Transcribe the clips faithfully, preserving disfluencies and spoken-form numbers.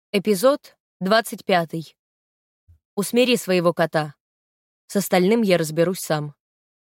Эпизод двадцать пятый. Усмири своего кота. С остальным я разберусь сам.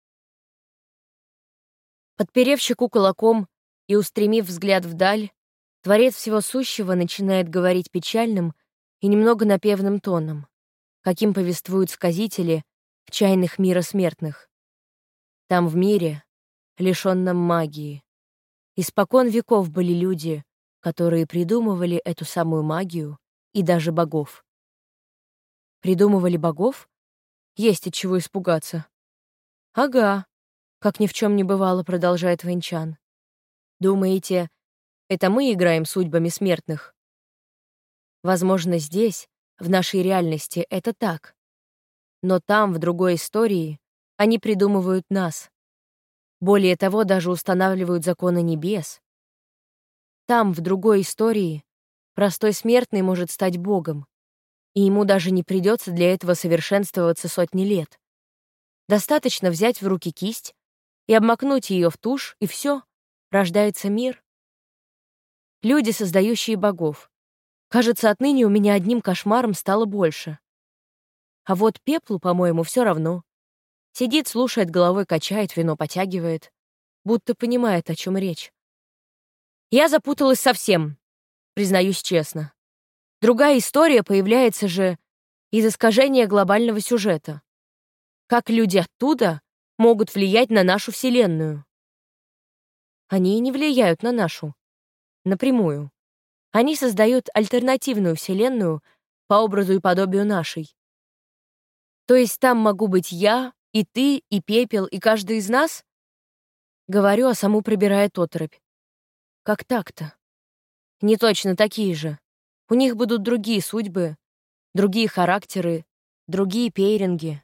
Подперев щеку кулаком и устремив взгляд вдаль, Творец Всего Сущего начинает говорить печальным и немного напевным тоном, каким повествуют сказители в чайных мира смертных. Там в мире, лишённом магии, испокон веков были люди, которые придумывали эту самую магию и даже богов. Придумывали богов? Есть от чего испугаться. Ага, как ни в чем не бывало, продолжает Вэньчан. Думаете, это мы играем судьбами смертных? Возможно, здесь, в нашей реальности, это так. Но там, в другой истории, они придумывают нас. Более того, даже устанавливают законы небес. Там, в другой истории, простой смертный может стать богом, и ему даже не придется для этого совершенствоваться сотни лет. Достаточно взять в руки кисть и обмакнуть ее в тушь, и все, рождается мир. Люди, создающие богов. Кажется, отныне у меня одним кошмаром стало больше. А вот пеплу, по-моему, все равно. Сидит, слушает, головой качает, вино потягивает, будто понимает, о чем речь. Я запуталась совсем, признаюсь честно. Другая история появляется же из искажения глобального сюжета. Как люди оттуда могут влиять на нашу Вселенную? Они и не влияют на нашу. Напрямую. Они создают альтернативную Вселенную по образу и подобию нашей. То есть там могу быть я, и ты, и пепел, и каждый из нас? Говорю, а саму пробирает оторопь. Как так-то? Не точно такие же. У них будут другие судьбы, другие характеры, другие пейринги.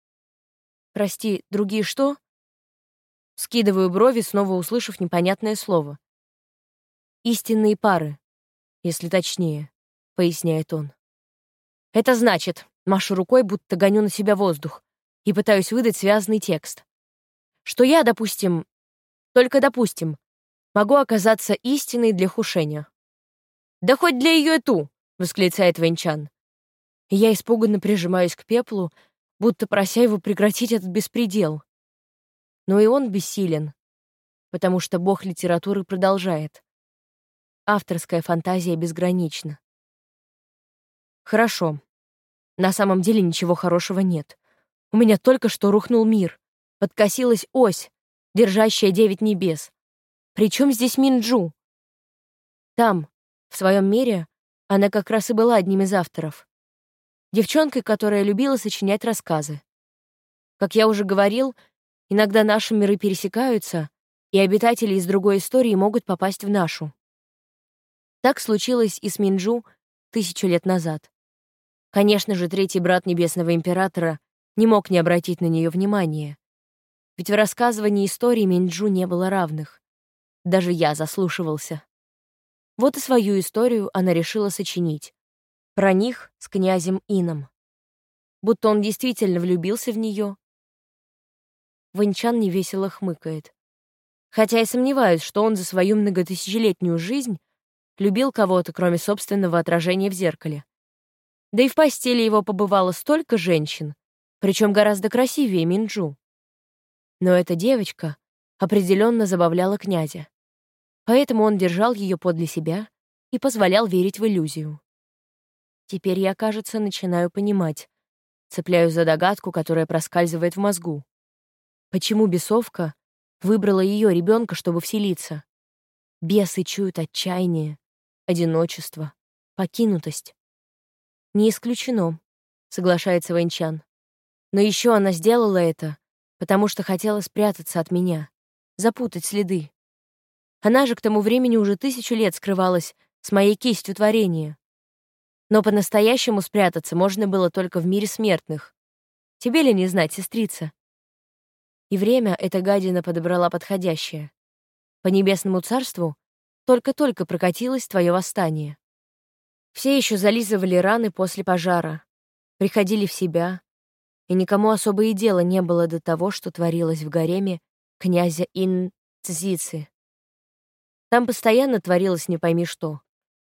Прости, другие что? Скидываю брови, снова услышав непонятное слово. Истинные пары, если точнее, поясняет он. Это значит, машу рукой, будто гоню на себя воздух, и пытаюсь выдать связанный текст. Что я, допустим, только допустим, могу оказаться истиной для Хушеня. «Да хоть для ее ту!» — восклицает Вэньчан. И я испуганно прижимаюсь к пеплу, будто прося его прекратить этот беспредел. Но и он бессилен, потому что бог литературы продолжает. Авторская фантазия безгранична. Хорошо. На самом деле ничего хорошего нет. У меня только что рухнул мир. Подкосилась ось, держащая девять небес. Причем здесь Минджу? Там, в своем мире, она как раз и была одним из авторов. Девчонкой, которая любила сочинять рассказы. Как я уже говорил, иногда наши миры пересекаются, и обитатели из другой истории могут попасть в нашу. Так случилось и с Минджу тысячу лет назад. Конечно же, третий брат Небесного Императора не мог не обратить на нее внимания. Ведь в рассказывании истории Минджу не было равных. Даже я заслушивался. Вот и свою историю она решила сочинить. Про них с князем Ином. Будто он действительно влюбился в нее. Вэньчан невесело хмыкает. Хотя я сомневаюсь, что он за свою многотысячелетнюю жизнь любил кого-то, кроме собственного отражения в зеркале. Да и в постели его побывало столько женщин, причем гораздо красивее Минджу. Но эта девочка определенно забавляла князя. Поэтому он держал ее подле себя и позволял верить в иллюзию. Теперь я, кажется, начинаю понимать, цепляюсь за догадку, которая проскальзывает в мозгу. Почему бесовка выбрала ее ребенка, чтобы вселиться? Бесы чуют отчаяние, одиночество, покинутость. Не исключено, соглашается Вэньчан. Но еще она сделала это, потому что хотела спрятаться от меня, запутать следы. Она же к тому времени уже тысячу лет скрывалась с моей кистью творения. Но по-настоящему спрятаться можно было только в мире смертных. Тебе ли не знать, сестрица? И время эта гадина подобрала подходящее. По небесному царству только-только прокатилось твое восстание. Все еще зализывали раны после пожара, приходили в себя, и никому особо и дела не было до того, что творилось в гареме князя Ин Цзицы. Там постоянно творилось не пойми что.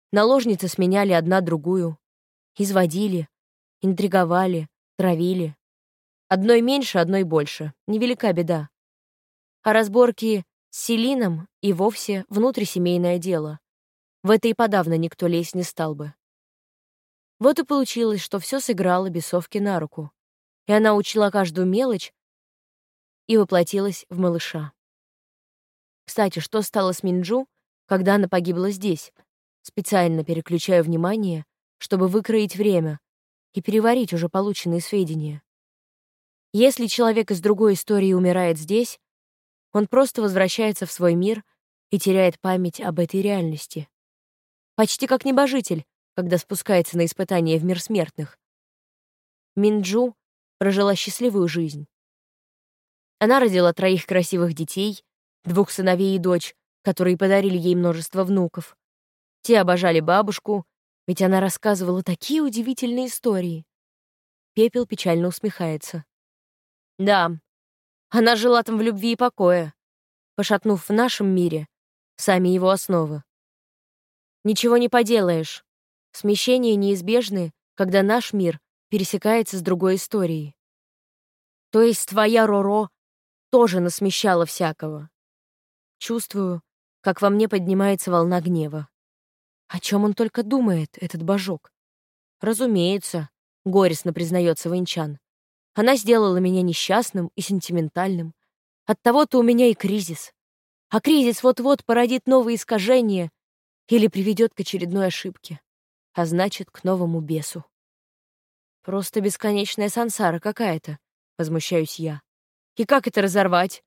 Наложницы сменяли одна другую. Изводили, интриговали, травили. Одной меньше, одной больше. Невелика беда. А разборки с Селином и вовсе внутрисемейное дело. В это и подавно никто лезть не стал бы. Вот и получилось, что все сыграло бесовке на руку. И она учла каждую мелочь и воплотилась в малыша. Кстати, что стало с Минджу, когда она погибла здесь? Специально переключаю внимание, чтобы выкроить время и переварить уже полученные сведения. Если человек из другой истории умирает здесь, он просто возвращается в свой мир и теряет память об этой реальности. Почти как небожитель, когда спускается на испытание в мир смертных. Минджу прожила счастливую жизнь. Она родила троих красивых детей, двух сыновей и дочь, которые подарили ей множество внуков. Те обожали бабушку, ведь она рассказывала такие удивительные истории. Пепел печально усмехается. Да, она жила там в любви и покое, пошатнув в нашем мире сами его основы. Ничего не поделаешь. Смещения неизбежны, когда наш мир пересекается с другой историей. То есть твоя Роро тоже насмещала всякого. Чувствую, как во мне поднимается волна гнева. О чем он только думает, этот божок? Разумеется, горестно признается Вэньчан. Она сделала меня несчастным и сентиментальным. Оттого-то у меня и кризис. А кризис вот-вот породит новые искажения или приведет к очередной ошибке, а значит, к новому бесу. Просто бесконечная сансара какая-то, возмущаюсь я. И как это разорвать?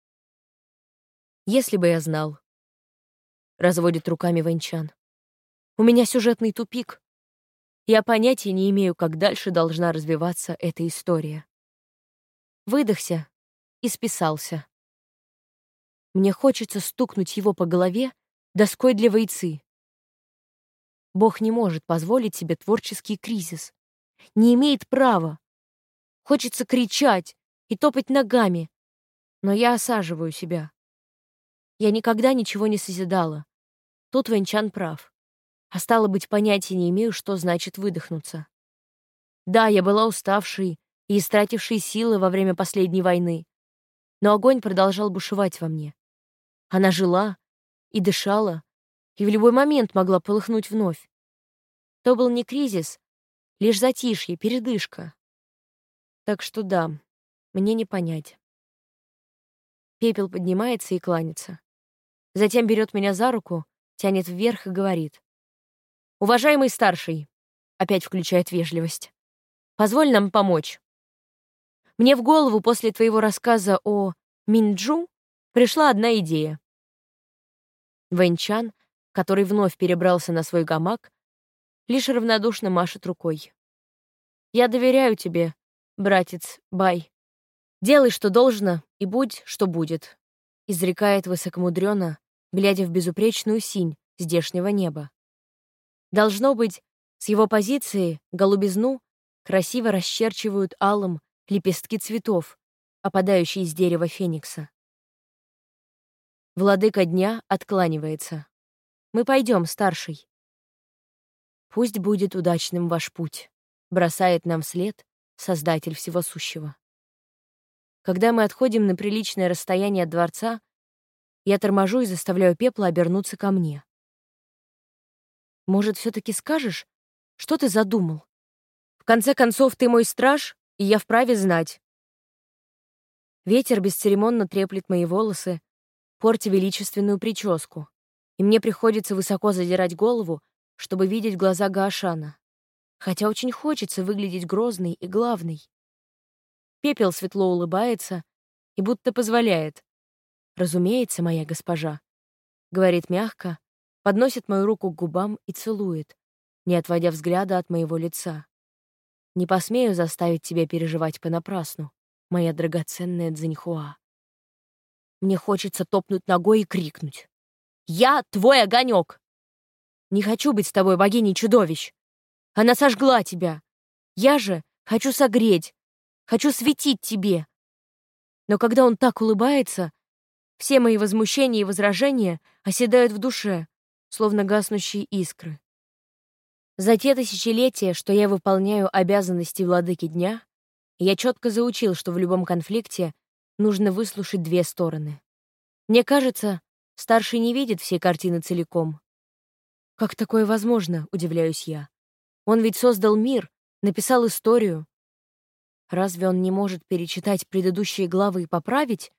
Если бы я знал. Разводит руками Вэньчан. У меня сюжетный тупик. Я понятия не имею, как дальше должна развиваться эта история. Выдохся и списался. Мне хочется стукнуть его по голове доской для войцы. Бог не может позволить себе творческий кризис. Не имеет права. Хочется кричать и топать ногами, но я осаживаю себя. Я никогда ничего не созидала. Тут Вэньчан прав. А стало быть, понятия не имею, что значит выдохнуться. Да, я была уставшей и истратившей силы во время последней войны, но огонь продолжал бушевать во мне. Она жила и дышала, и в любой момент могла полыхнуть вновь. То был не кризис, лишь затишье, передышка. Так что да, мне не понять. Пепел поднимается и кланяется. Затем берет меня за руку, тянет вверх и говорит. «Уважаемый старший», — опять включает вежливость, — «позволь нам помочь. Мне в голову после твоего рассказа о Минджу пришла одна идея». Вэньчан, который вновь перебрался на свой гамак, лишь равнодушно машет рукой. «Я доверяю тебе, братец Бай. Делай, что должно, и будь, что будет», — изрекает высокомудренно, глядя в безупречную синь здешнего неба. Должно быть, с его позиции голубизну красиво расчерчивают алым лепестки цветов, опадающие из дерева феникса. Владыка дня откланивается. «Мы пойдем, старший». «Пусть будет удачным ваш путь», — бросает нам вслед Создатель Всего Сущего. Когда мы отходим на приличное расстояние от дворца, я торможу и заставляю Пепла обернуться ко мне. «Может, все-таки скажешь, что ты задумал? В конце концов, ты мой страж, и я вправе знать». Ветер бесцеремонно треплет мои волосы, портя величественную прическу, и мне приходится высоко задирать голову, чтобы видеть глаза Гаошана, хотя очень хочется выглядеть грозной и главной. Пепел светло улыбается и будто позволяет. «Разумеется, моя госпожа», — говорит мягко, подносит мою руку к губам и целует, не отводя взгляда от моего лица. «Не посмею заставить тебя переживать понапрасну, моя драгоценная Цзиньхуа». Мне хочется топнуть ногой и крикнуть. «Я твой огонек! Не хочу быть с тобой богиней чудовищ! Она сожгла тебя! Я же хочу согреть, хочу светить тебе!» Но когда он так улыбается, все мои возмущения и возражения оседают в душе, словно гаснущие искры. За те тысячелетия, что я выполняю обязанности владыки дня, я четко заучил, что в любом конфликте нужно выслушать две стороны. Мне кажется, старший не видит всей картины целиком. Как такое возможно, удивляюсь я. Он ведь создал мир, написал историю. Разве он не может перечитать предыдущие главы и поправить?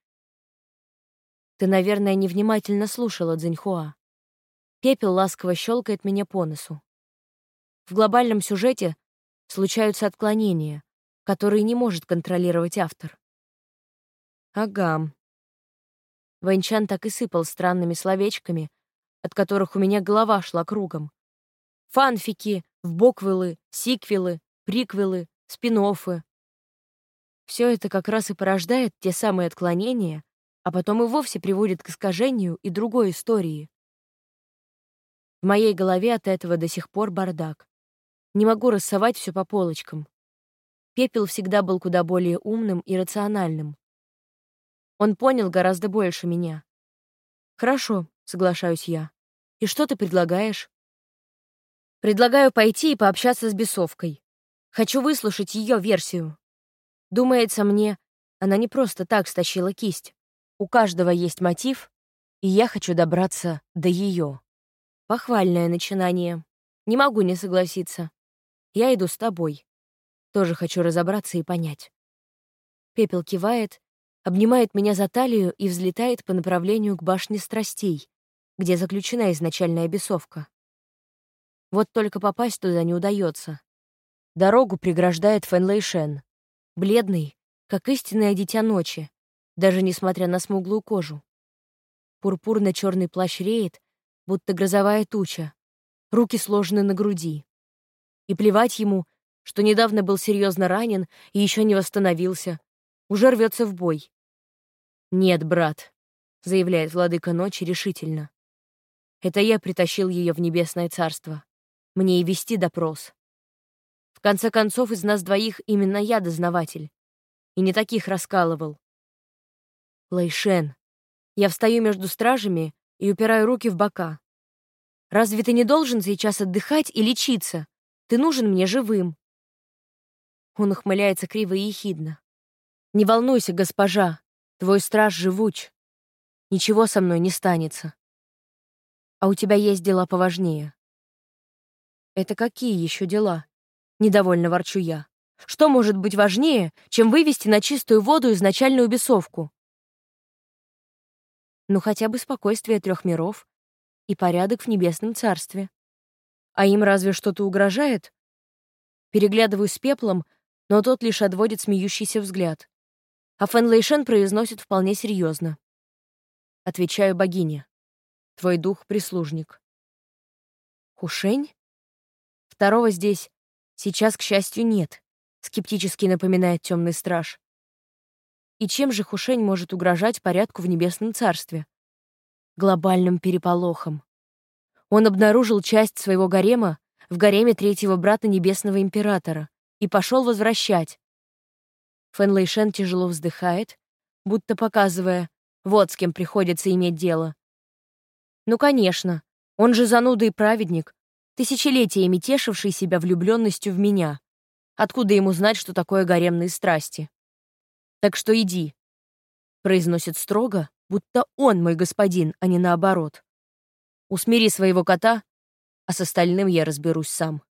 Ты, наверное, невнимательно слушала, Цзиньхуа. Пепел ласково щелкает меня по носу. В глобальном сюжете случаются отклонения, которые не может контролировать автор. Ага. Вэньчан так и сыпал странными словечками, от которых у меня голова шла кругом. Фанфики, вбоквелы, сиквелы, приквелы, спин-оффы. Все это как раз и порождает те самые отклонения, а потом и вовсе приводит к искажению и другой истории. В моей голове от этого до сих пор бардак. Не могу рассовать все по полочкам. Пепел всегда был куда более умным и рациональным. Он понял гораздо больше меня. «Хорошо», — соглашаюсь я. «И что ты предлагаешь?» «Предлагаю пойти и пообщаться с бесовкой. Хочу выслушать ее версию. Думается мне, она не просто так стащила кисть. У каждого есть мотив, и я хочу добраться до ее». Похвальное начинание. Не могу не согласиться. Я иду с тобой. Тоже хочу разобраться и понять. Пепел кивает, обнимает меня за талию и взлетает по направлению к башне страстей, где заключена изначальная бесовка. Вот только попасть туда не удается. Дорогу преграждает Фэн Лэйшэн, бледный, как истинное дитя ночи, даже несмотря на смуглую кожу. Пурпурно-черный плащ реет, будто грозовая туча, руки сложены на груди. И плевать ему, что недавно был серьезно ранен и еще не восстановился, уже рвется в бой. «Нет, брат», — заявляет владыка ночи решительно. «Это я притащил ее в небесное царство. Мне и вести допрос. В конце концов, из нас двоих именно я дознаватель. И не таких раскалывал. Лэйшэн, я встаю между стражами и упираю руки в бока. Разве ты не должен сейчас отдыхать и лечиться? Ты нужен мне живым». Он ухмыляется криво и ехидно. «Не волнуйся, госпожа, твой страж живуч. Ничего со мной не станется. А у тебя есть дела поважнее». «Это какие еще дела?» — недовольно ворчу я. «Что может быть важнее, чем вывести на чистую воду изначальную бесовку?» Ну хотя бы спокойствие трех миров и порядок в небесном царстве. А им разве что-то угрожает? Переглядываюсь с Пеплом, но тот лишь отводит смеющийся взгляд. А Фэн Лэйшэн произносит вполне серьезно. Отвечаю богине. Твой дух-прислужник. Хушень? Второго здесь сейчас, к счастью, нет, скептически напоминает темный страж. И чем же Хушень может угрожать порядку в небесном царстве? Глобальным переполохом. Он обнаружил часть своего гарема в гареме третьего брата небесного императора и пошел возвращать. Фэн Лэйшэн тяжело вздыхает, будто показывая, вот с кем приходится иметь дело. Ну, конечно, он же зануда и праведник, тысячелетиями тешивший себя влюбленностью в меня. Откуда ему знать, что такое гаремные страсти? «Так что иди», — произносит строго, будто он мой господин, а не наоборот. «Усмири своего кота, а с остальным я разберусь сам».